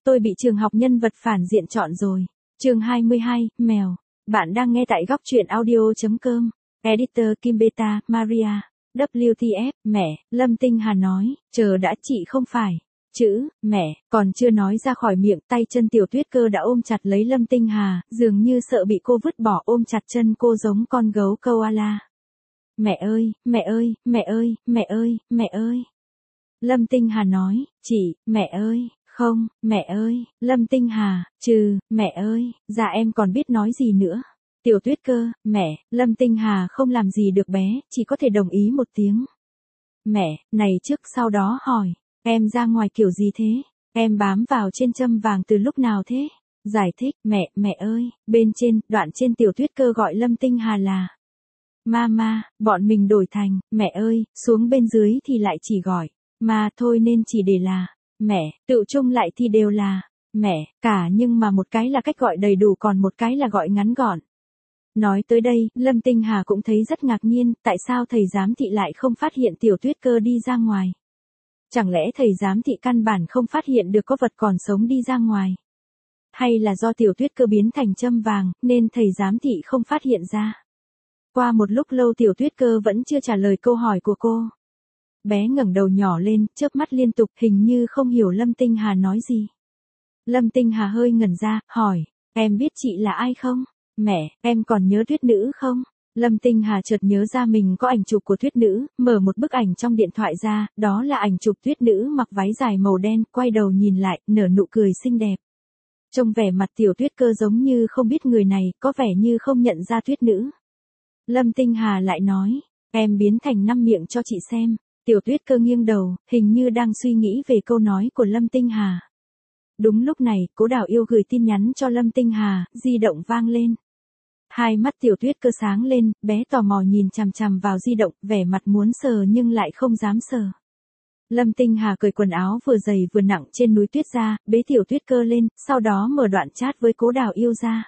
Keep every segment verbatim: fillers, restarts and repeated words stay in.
Tôi bị trường học nhân vật phản diện chọn rồi. Chương hai mươi hai, mèo. Bạn đang nghe tại góc truyện audio chấm com. Editor Kim Beta, Maria. vê kép tê ép, mẹ, Lâm Tinh Hà nói, chờ đã chị không phải. Chữ, mẹ, còn chưa nói ra khỏi miệng, tay chân Tiểu Tuyết Cơ đã ôm chặt lấy Lâm Tinh Hà, dường như sợ bị cô vứt bỏ, ôm chặt chân cô giống con gấu koala. Mẹ ơi, mẹ ơi, mẹ ơi, mẹ ơi, mẹ ơi. Lâm Tinh Hà nói, chị, mẹ ơi, không, mẹ ơi, Lâm Tinh Hà, trừ, mẹ ơi, dạ em còn biết nói gì nữa. Tiểu Tuyết Cơ, mẹ, Lâm Tinh Hà không làm gì được bé, chỉ có thể đồng ý một tiếng. Mẹ, này trước sau đó hỏi, em ra ngoài kiểu gì thế? Em bám vào trên châm vàng từ lúc nào thế? Giải thích, mẹ, mẹ ơi, bên trên, đoạn trên Tiểu Tuyết Cơ gọi Lâm Tinh Hà là Mama, bọn mình đổi thành, mẹ ơi, xuống bên dưới thì lại chỉ gọi, mà thôi nên chỉ để là, mẹ, tự chung lại thì đều là, mẹ, cả nhưng mà một cái là cách gọi đầy đủ còn một cái là gọi ngắn gọn. Nói tới đây, Lâm Tinh Hà cũng thấy rất ngạc nhiên, tại sao thầy giám thị lại không phát hiện Tiểu Tuyết Cơ đi ra ngoài? Chẳng lẽ thầy giám thị căn bản không phát hiện được có vật còn sống đi ra ngoài? Hay là do Tiểu Tuyết Cơ biến thành châm vàng, nên thầy giám thị không phát hiện ra? Qua một lúc lâu Tiểu Tuyết Cơ vẫn chưa trả lời câu hỏi của cô. Bé ngẩng đầu nhỏ lên, chớp mắt liên tục, hình như không hiểu Lâm Tinh Hà nói gì. Lâm Tinh Hà hơi ngẩn ra, hỏi, em biết chị là ai không? Mẹ, em còn nhớ Tuyết Nữ không? Lâm Tinh Hà chợt nhớ ra mình có ảnh chụp của Tuyết Nữ, mở một bức ảnh trong điện thoại ra, đó là ảnh chụp Tuyết Nữ mặc váy dài màu đen, quay đầu nhìn lại, nở nụ cười xinh đẹp. Trông vẻ mặt Tiểu Tuyết Cơ giống như không biết người này, có vẻ như không nhận ra Tuyết Nữ. Lâm Tinh Hà lại nói, em biến thành năm miệng cho chị xem. Tiểu Tuyết Cơ nghiêng đầu, hình như đang suy nghĩ về câu nói của Lâm Tinh Hà. Đúng lúc này, Cố Đào Yêu gửi tin nhắn cho Lâm Tinh Hà, di động vang lên. Hai mắt Tiểu Tuyết Cơ sáng lên, bé tò mò nhìn chằm chằm vào di động, vẻ mặt muốn sờ nhưng lại không dám sờ. Lâm Tinh Hà cởi quần áo vừa dày vừa nặng trên núi tuyết ra, bế Tiểu Tuyết Cơ lên, sau đó mở đoạn chat với Cố Đào Yêu ra.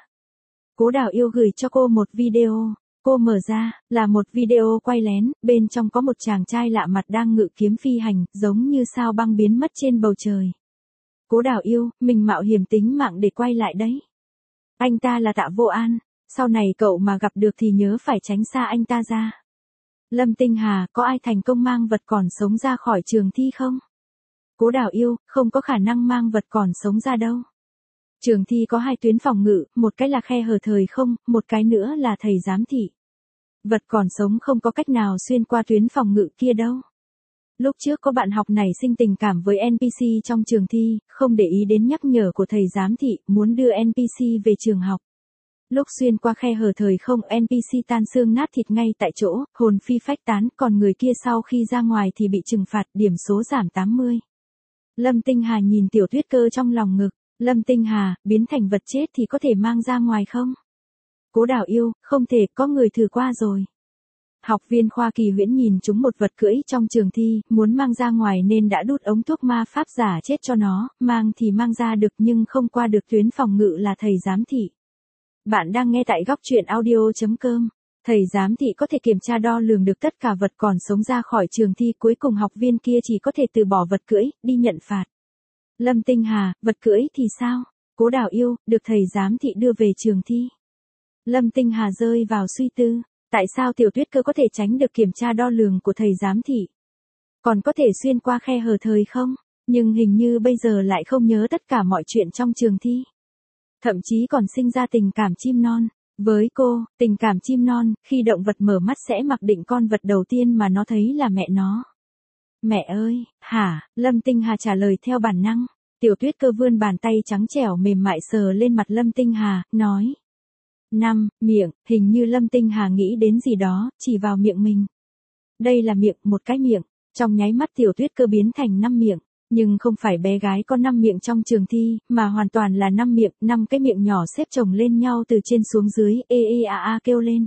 Cố Đào Yêu gửi cho cô một video. Cô mở ra, là một video quay lén, bên trong có một chàng trai lạ mặt đang ngự kiếm phi hành, giống như sao băng biến mất trên bầu trời. Cố Đào Yêu, mình mạo hiểm tính mạng để quay lại đấy. Anh ta là Tạ Vô An, sau này cậu mà gặp được thì nhớ phải tránh xa anh ta ra. Lâm Tinh Hà, có ai thành công mang vật còn sống ra khỏi trường thi không? Cố Đào Yêu, không có khả năng mang vật còn sống ra đâu. Trường thi có hai tuyến phòng ngự, một cái là khe hở thời không, một cái nữa là thầy giám thị. Vật còn sống không có cách nào xuyên qua tuyến phòng ngự kia đâu. Lúc trước có bạn học nảy sinh tình cảm với en pê xê trong trường thi, không để ý đến nhắc nhở của thầy giám thị, muốn đưa en pê xê về trường học. Lúc xuyên qua khe hở thời không, en pê xê tan xương nát thịt ngay tại chỗ, hồn phi phách tán, còn người kia sau khi ra ngoài thì bị trừng phạt, điểm số giảm tám mươi. Lâm Tinh Hà nhìn Tiểu Tuyết Cơ trong lòng ngực. Lâm Tinh Hà, biến thành vật chết thì có thể mang ra ngoài không? Cố Đào Yêu, không thể, có người thử qua rồi. Học viên Khoa Kỳ Huyễn nhìn chúng một vật cưỡi trong trường thi, muốn mang ra ngoài nên đã đút ống thuốc ma pháp giả chết cho nó, mang thì mang ra được nhưng không qua được tuyến phòng ngự là thầy giám thị. Bạn đang nghe tại góc truyện audio chấm com. Thầy giám thị có thể kiểm tra đo lường được tất cả vật còn sống ra khỏi trường thi, cuối cùng học viên kia chỉ có thể từ bỏ vật cưỡi, đi nhận phạt. Lâm Tinh Hà, vật cưỡi thì sao? Cố Đào Yêu, được thầy giám thị đưa về trường thi. Lâm Tinh Hà rơi vào suy tư, tại sao Tiểu Tuyết Cơ có thể tránh được kiểm tra đo lường của thầy giám thị? Còn có thể xuyên qua khe hở thời không? Nhưng hình như bây giờ lại không nhớ tất cả mọi chuyện trong trường thi. Thậm chí còn sinh ra tình cảm chim non. Với cô, tình cảm chim non, khi động vật mở mắt sẽ mặc định con vật đầu tiên mà nó thấy là mẹ nó. Mẹ ơi, hả? Lâm Tinh Hà trả lời theo bản năng. Tiểu Tuyết Cơ vươn bàn tay trắng trẻo mềm mại sờ lên mặt Lâm Tinh Hà, nói. Năm, miệng, hình như Lâm Tinh Hà nghĩ đến gì đó, chỉ vào miệng mình. Đây là miệng, một cái miệng. Trong nháy mắt Tiểu Tuyết Cơ biến thành năm miệng. Nhưng không phải bé gái có năm miệng trong trường thi, mà hoàn toàn là năm miệng, năm cái miệng nhỏ xếp chồng lên nhau từ trên xuống dưới, ê ê a a kêu lên.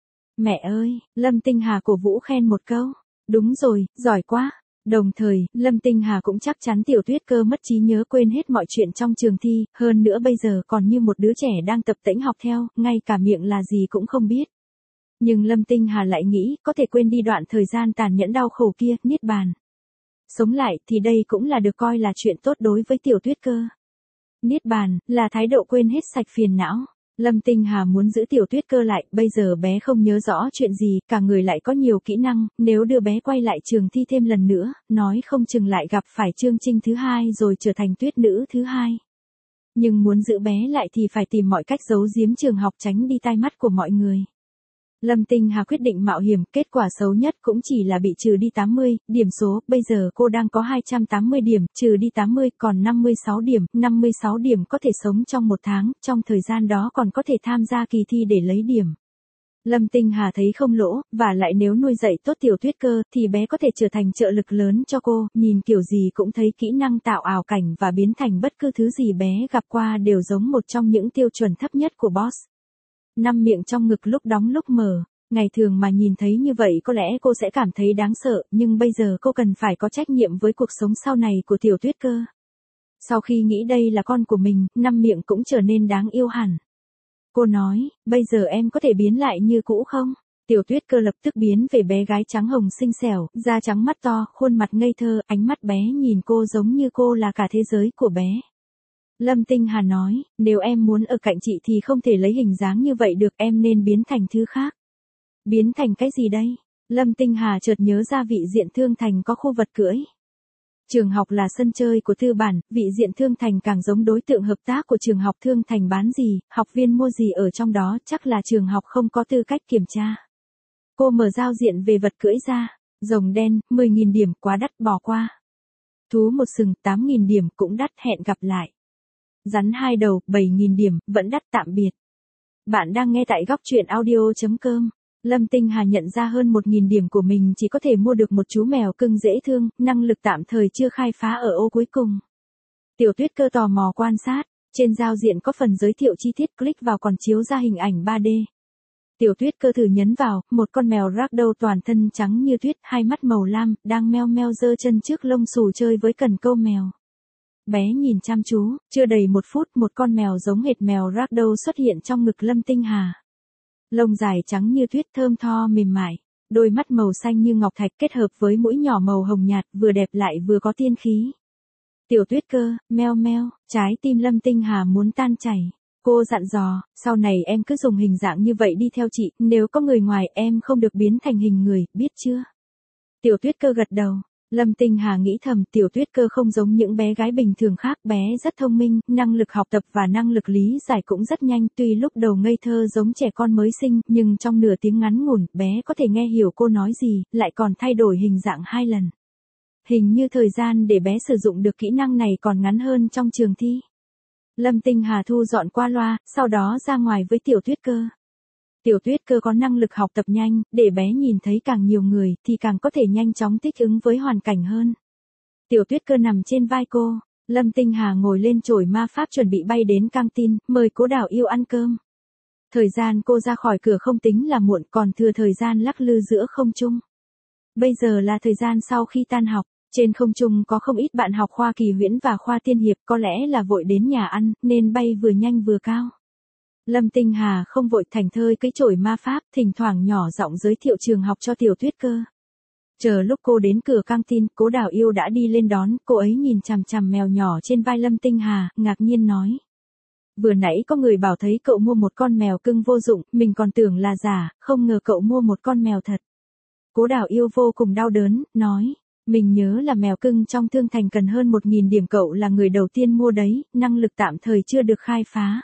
Mẹ ơi, Lâm Tinh Hà cổ vũ khen một câu. Đúng rồi, giỏi quá. Đồng thời, Lâm Tinh Hà cũng chắc chắn Tiểu Tuyết Cơ mất trí nhớ quên hết mọi chuyện trong trường thi, hơn nữa bây giờ còn như một đứa trẻ đang tập tễnh học theo, ngay cả miệng là gì cũng không biết. Nhưng Lâm Tinh Hà lại nghĩ, có thể quên đi đoạn thời gian tàn nhẫn đau khổ kia, niết bàn. Sống lại thì đây cũng là được coi là chuyện tốt đối với Tiểu Tuyết Cơ. Niết bàn, là thái độ quên hết sạch phiền não. Lâm Tinh Hà muốn giữ Tiểu Tuyết Cơ lại, bây giờ bé không nhớ rõ chuyện gì, cả người lại có nhiều kỹ năng, nếu đưa bé quay lại trường thi thêm lần nữa, nói không chừng lại gặp phải chương trình thứ hai rồi trở thành tuyết nữ thứ hai. Nhưng muốn giữ bé lại thì phải tìm mọi cách giấu giếm trường học tránh đi tai mắt của mọi người. Lâm Tinh Hà quyết định mạo hiểm, kết quả xấu nhất cũng chỉ là bị trừ đi tám mươi, điểm số, bây giờ cô đang có hai trăm tám mươi điểm, trừ đi tám mươi, còn năm mươi sáu điểm, năm mươi sáu điểm có thể sống trong một tháng, trong thời gian đó còn có thể tham gia kỳ thi để lấy điểm. Lâm Tinh Hà thấy không lỗ, và lại nếu nuôi dạy tốt Tiểu Tuyết Cơ, thì bé có thể trở thành trợ lực lớn cho cô, nhìn kiểu gì cũng thấy kỹ năng tạo ảo cảnh và biến thành bất cứ thứ gì bé gặp qua đều giống một trong những tiêu chuẩn thấp nhất của boss. Năm miệng trong ngực lúc đóng lúc mở, ngày thường mà nhìn thấy như vậy có lẽ cô sẽ cảm thấy đáng sợ, nhưng bây giờ cô cần phải có trách nhiệm với cuộc sống sau này của Tiểu Tuyết Cơ. Sau khi nghĩ đây là con của mình, năm miệng cũng trở nên đáng yêu hẳn. Cô nói, bây giờ em có thể biến lại như cũ không? Tiểu Tuyết Cơ lập tức biến về bé gái trắng hồng xinh xẻo, da trắng mắt to, khuôn mặt ngây thơ, ánh mắt bé nhìn cô giống như cô là cả thế giới của bé. Lâm Tinh Hà nói, nếu em muốn ở cạnh chị thì không thể lấy hình dáng như vậy được, em nên biến thành thứ khác. Biến thành cái gì đây? Lâm Tinh Hà chợt nhớ ra Vị Diện Thương Thành có khu vật cưỡi. Trường học là sân chơi của tư bản, Vị Diện Thương Thành càng giống đối tượng hợp tác của trường học. Thương Thành bán gì, học viên mua gì ở trong đó, chắc là trường học không có tư cách kiểm tra. Cô mở giao diện về vật cưỡi ra, rồng đen, mười nghìn điểm, quá đắt, bỏ qua. Thú một sừng, tám nghìn điểm, cũng đắt, hẹn gặp lại. Rắn hai đầu, bảy nghìn điểm, vẫn đắt, tạm biệt. Bạn đang nghe tại góc truyện audio chấm com. Lâm Tinh Hà nhận ra hơn một nghìn điểm của mình chỉ có thể mua được một chú mèo cưng dễ thương, năng lực tạm thời chưa khai phá ở ô cuối cùng. Tiểu Tuyết Cơ tò mò quan sát, trên giao diện có phần giới thiệu chi tiết, click vào còn chiếu ra hình ảnh ba D. Tiểu Tuyết Cơ thử nhấn vào, một con mèo ragdoll toàn thân trắng như tuyết, hai mắt màu lam, đang meo meo giơ chân trước lông xù chơi với cần câu mèo. Bé nhìn chăm chú, chưa đầy một phút một con mèo giống hệt mèo ragdoll xuất hiện trong ngực Lâm Tinh Hà. Lông dài trắng như tuyết, thơm tho mềm mại, đôi mắt màu xanh như ngọc thạch kết hợp với mũi nhỏ màu hồng nhạt, vừa đẹp lại vừa có tiên khí. Tiểu Tuyết Cơ, meo meo, trái tim Lâm Tinh Hà muốn tan chảy. Cô dặn dò, sau này em cứ dùng hình dạng như vậy đi theo chị, nếu có người ngoài em không được biến thành hình người, biết chưa? Tiểu Tuyết Cơ gật đầu. Lâm Tinh Hà nghĩ thầm, Tiểu Tuyết Cơ không giống những bé gái bình thường khác, bé rất thông minh, năng lực học tập và năng lực lý giải cũng rất nhanh, tuy lúc đầu ngây thơ giống trẻ con mới sinh, nhưng trong nửa tiếng ngắn ngủn, bé có thể nghe hiểu cô nói gì, lại còn thay đổi hình dạng hai lần. Hình như thời gian để bé sử dụng được kỹ năng này còn ngắn hơn trong trường thi. Lâm Tinh Hà thu dọn qua loa, sau đó ra ngoài với Tiểu Tuyết Cơ. Tiểu Tuyết Cơ có năng lực học tập nhanh, để bé nhìn thấy càng nhiều người, thì càng có thể nhanh chóng thích ứng với hoàn cảnh hơn. Tiểu Tuyết Cơ nằm trên vai cô, Lâm Tinh Hà ngồi lên chổi ma pháp chuẩn bị bay đến căng tin, mời Cố Đào Yêu ăn cơm. Thời gian cô ra khỏi cửa không tính là muộn, còn thừa thời gian lắc lư giữa không trung. Bây giờ là thời gian sau khi tan học, trên không trung có không ít bạn học khoa Kỳ Huyễn và khoa Tiên Hiệp, có lẽ là vội đến nhà ăn, nên bay vừa nhanh vừa cao. Lâm Tinh Hà không vội, thành thơi cái chổi ma pháp, thỉnh thoảng nhỏ giọng giới thiệu trường học cho Tiểu Tuyết Cơ. Chờ lúc cô đến cửa căng tin, Cố Đào Yêu đã đi lên đón, cô ấy nhìn chằm chằm mèo nhỏ trên vai Lâm Tinh Hà, ngạc nhiên nói. Vừa nãy có người bảo thấy cậu mua một con mèo cưng vô dụng, mình còn tưởng là giả, không ngờ cậu mua một con mèo thật. Cố Đào Yêu vô cùng đau đớn, nói. Mình nhớ là mèo cưng trong Thương Thành cần hơn một nghìn điểm, cậu là người đầu tiên mua đấy, năng lực tạm thời chưa được khai phá.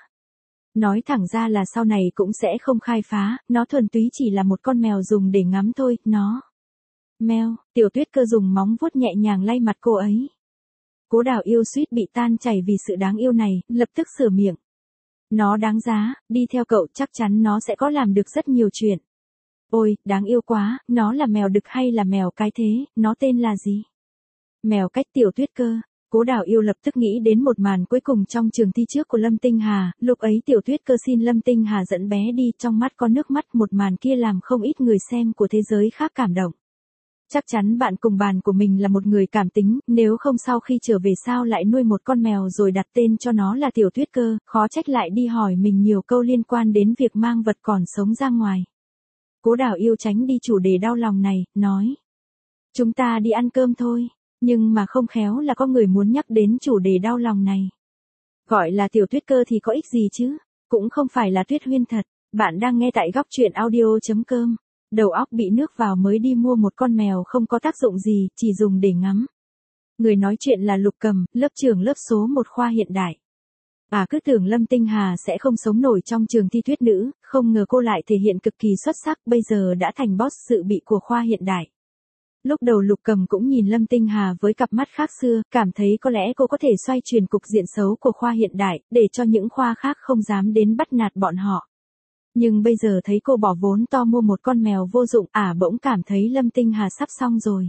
Nói thẳng ra là sau này cũng sẽ không khai phá, nó thuần túy chỉ là một con mèo dùng để ngắm thôi, nó. Mèo, Tiểu Tuyết Cơ dùng móng vuốt nhẹ nhàng lay mặt cô ấy. Cố Đào Yêu suýt bị tan chảy vì sự đáng yêu này, lập tức sửa miệng. Nó đáng giá, đi theo cậu chắc chắn nó sẽ có làm được rất nhiều chuyện. Ôi, đáng yêu quá, nó là mèo đực hay là mèo cái thế, nó tên là gì? Mèo cách. Tiểu Tuyết Cơ. Cố Đào Yêu lập tức nghĩ đến một màn cuối cùng trong trường thi trước của Lâm Tinh Hà, lúc ấy Tiểu Tuyết Cơ xin Lâm Tinh Hà dẫn bé đi, trong mắt có nước mắt, một màn kia làm không ít người xem của thế giới khác cảm động. Chắc chắn bạn cùng bàn của mình là một người cảm tính, nếu không sau khi trở về sao lại nuôi một con mèo rồi đặt tên cho nó là Tiểu Tuyết Cơ, khó trách lại đi hỏi mình nhiều câu liên quan đến việc mang vật còn sống ra ngoài. Cố Đào Yêu tránh đi chủ đề đau lòng này, nói. Chúng ta đi ăn cơm thôi, nhưng mà không khéo là có người muốn nhắc đến chủ đề đau lòng này. Gọi là tiểu tuyết cơ thì có ích gì chứ? Cũng không phải là Tuyết Huyên thật. Bạn đang nghe tại góc truyện audio.com. Đầu óc bị nước vào mới đi mua một con mèo không có tác dụng gì, chỉ dùng để ngắm. Người nói chuyện là Lục Cầm, lớp trưởng lớp số một khoa hiện đại. À cứ tưởng Lâm Tinh Hà sẽ không sống nổi trong trường thi tuyết nữ, không ngờ cô lại thể hiện cực kỳ xuất sắc, bây giờ đã thành boss dự bị của khoa hiện đại. Lúc đầu Lục Cầm cũng nhìn Lâm Tinh Hà với cặp mắt khác xưa, cảm thấy có lẽ cô có thể xoay chuyển cục diện xấu của khoa hiện đại, để cho những khoa khác không dám đến bắt nạt bọn họ. Nhưng bây giờ thấy cô bỏ vốn to mua một con mèo vô dụng, ả bỗng cảm thấy Lâm Tinh Hà sắp xong rồi.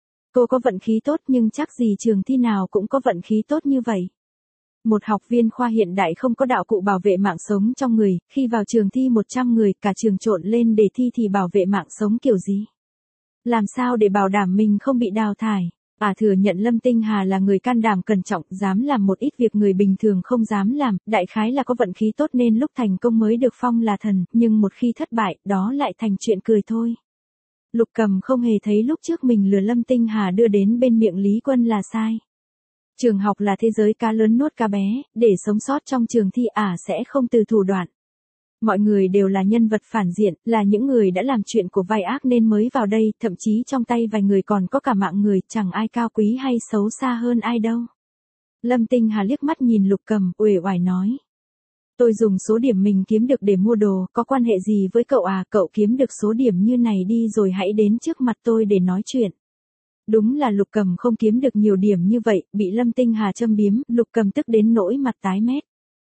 Cô có vận khí tốt nhưng chắc gì trường thi nào cũng có vận khí tốt như vậy. Một học viên khoa hiện đại không có đạo cụ bảo vệ mạng sống trong người, khi vào trường thi một trăm người, cả trường trộn lên để thi thì bảo vệ mạng sống kiểu gì? Làm sao để bảo đảm mình không bị đào thải? Ả thừa nhận Lâm Tinh Hà là người can đảm cẩn trọng, dám làm một ít việc người bình thường không dám làm, đại khái là có vận khí tốt nên lúc thành công mới được phong là thần, nhưng một khi thất bại, đó lại thành chuyện cười thôi. Lục Cầm không hề thấy lúc trước mình lừa Lâm Tinh Hà đưa đến bên miệng Lý Quân là sai. Trường học là thế giới cá lớn nuốt cá bé, để sống sót trong trường thi ả sẽ không từ thủ đoạn. Mọi người đều là nhân vật phản diện, là những người đã làm chuyện của vai ác nên mới vào đây, thậm chí trong tay vài người còn có cả mạng người, chẳng ai cao quý hay xấu xa hơn ai đâu. Lâm Tinh Hà liếc mắt nhìn Lục Cầm, uể oải nói. Tôi dùng số điểm mình kiếm được để mua đồ, có quan hệ gì với cậu à, cậu kiếm được số điểm như này đi rồi hãy đến trước mặt tôi để nói chuyện. Đúng là Lục Cầm không kiếm được nhiều điểm như vậy, bị Lâm Tinh Hà châm biếm, Lục Cầm tức đến nỗi mặt tái mét.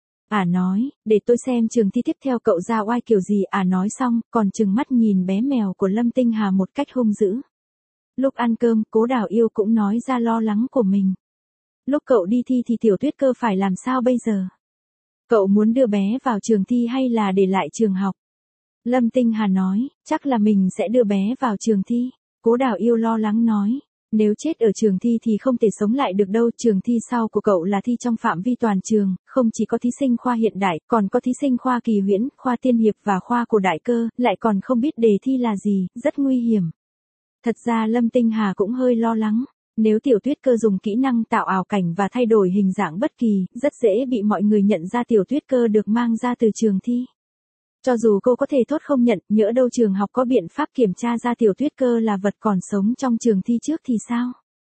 Ả nói, để tôi xem trường thi tiếp theo cậu ra oai kiểu gì, Ả nói xong, còn trừng mắt nhìn bé mèo của Lâm Tinh Hà một cách hung dữ. Lúc ăn cơm, Cố Đào Yêu cũng nói ra lo lắng của mình. Lúc cậu đi thi thì tiểu tuyết cơ phải làm sao bây giờ? Cậu muốn đưa bé vào trường thi hay là để lại trường học? Lâm Tinh Hà nói, chắc là mình sẽ đưa bé vào trường thi. Cố Đào Yêu lo lắng nói. Nếu chết ở trường thi thì không thể sống lại được đâu, trường thi sau của cậu là thi trong phạm vi toàn trường, không chỉ có thí sinh khoa hiện đại, còn có thí sinh khoa kỳ huyễn, khoa tiên hiệp và khoa cổ đại cơ, lại còn không biết đề thi là gì, rất nguy hiểm. Thật ra Lâm Tinh Hà cũng hơi lo lắng, nếu tiểu tuyết cơ dùng kỹ năng tạo ảo cảnh và thay đổi hình dạng bất kỳ, rất dễ bị mọi người nhận ra tiểu tuyết cơ được mang ra từ trường thi. Cho dù cô có thể thốt không nhận, nhỡ đâu trường học có biện pháp kiểm tra ra tiểu tuyết cơ là vật còn sống trong trường thi trước thì sao?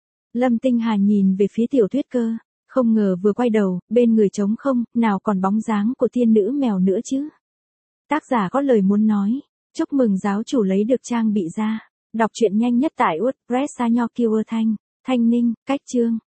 Lâm Tinh Hà nhìn về phía tiểu tuyết cơ, không ngờ vừa quay đầu, bên người trống không, nào còn bóng dáng của tiên nữ mèo nữa chứ. Tác giả có lời muốn nói, chúc mừng giáo chủ lấy được trang bị ra. Đọc truyện nhanh nhất tại WordPress Nho Kiêu Thanh, Thanh Ninh, Cách Chương.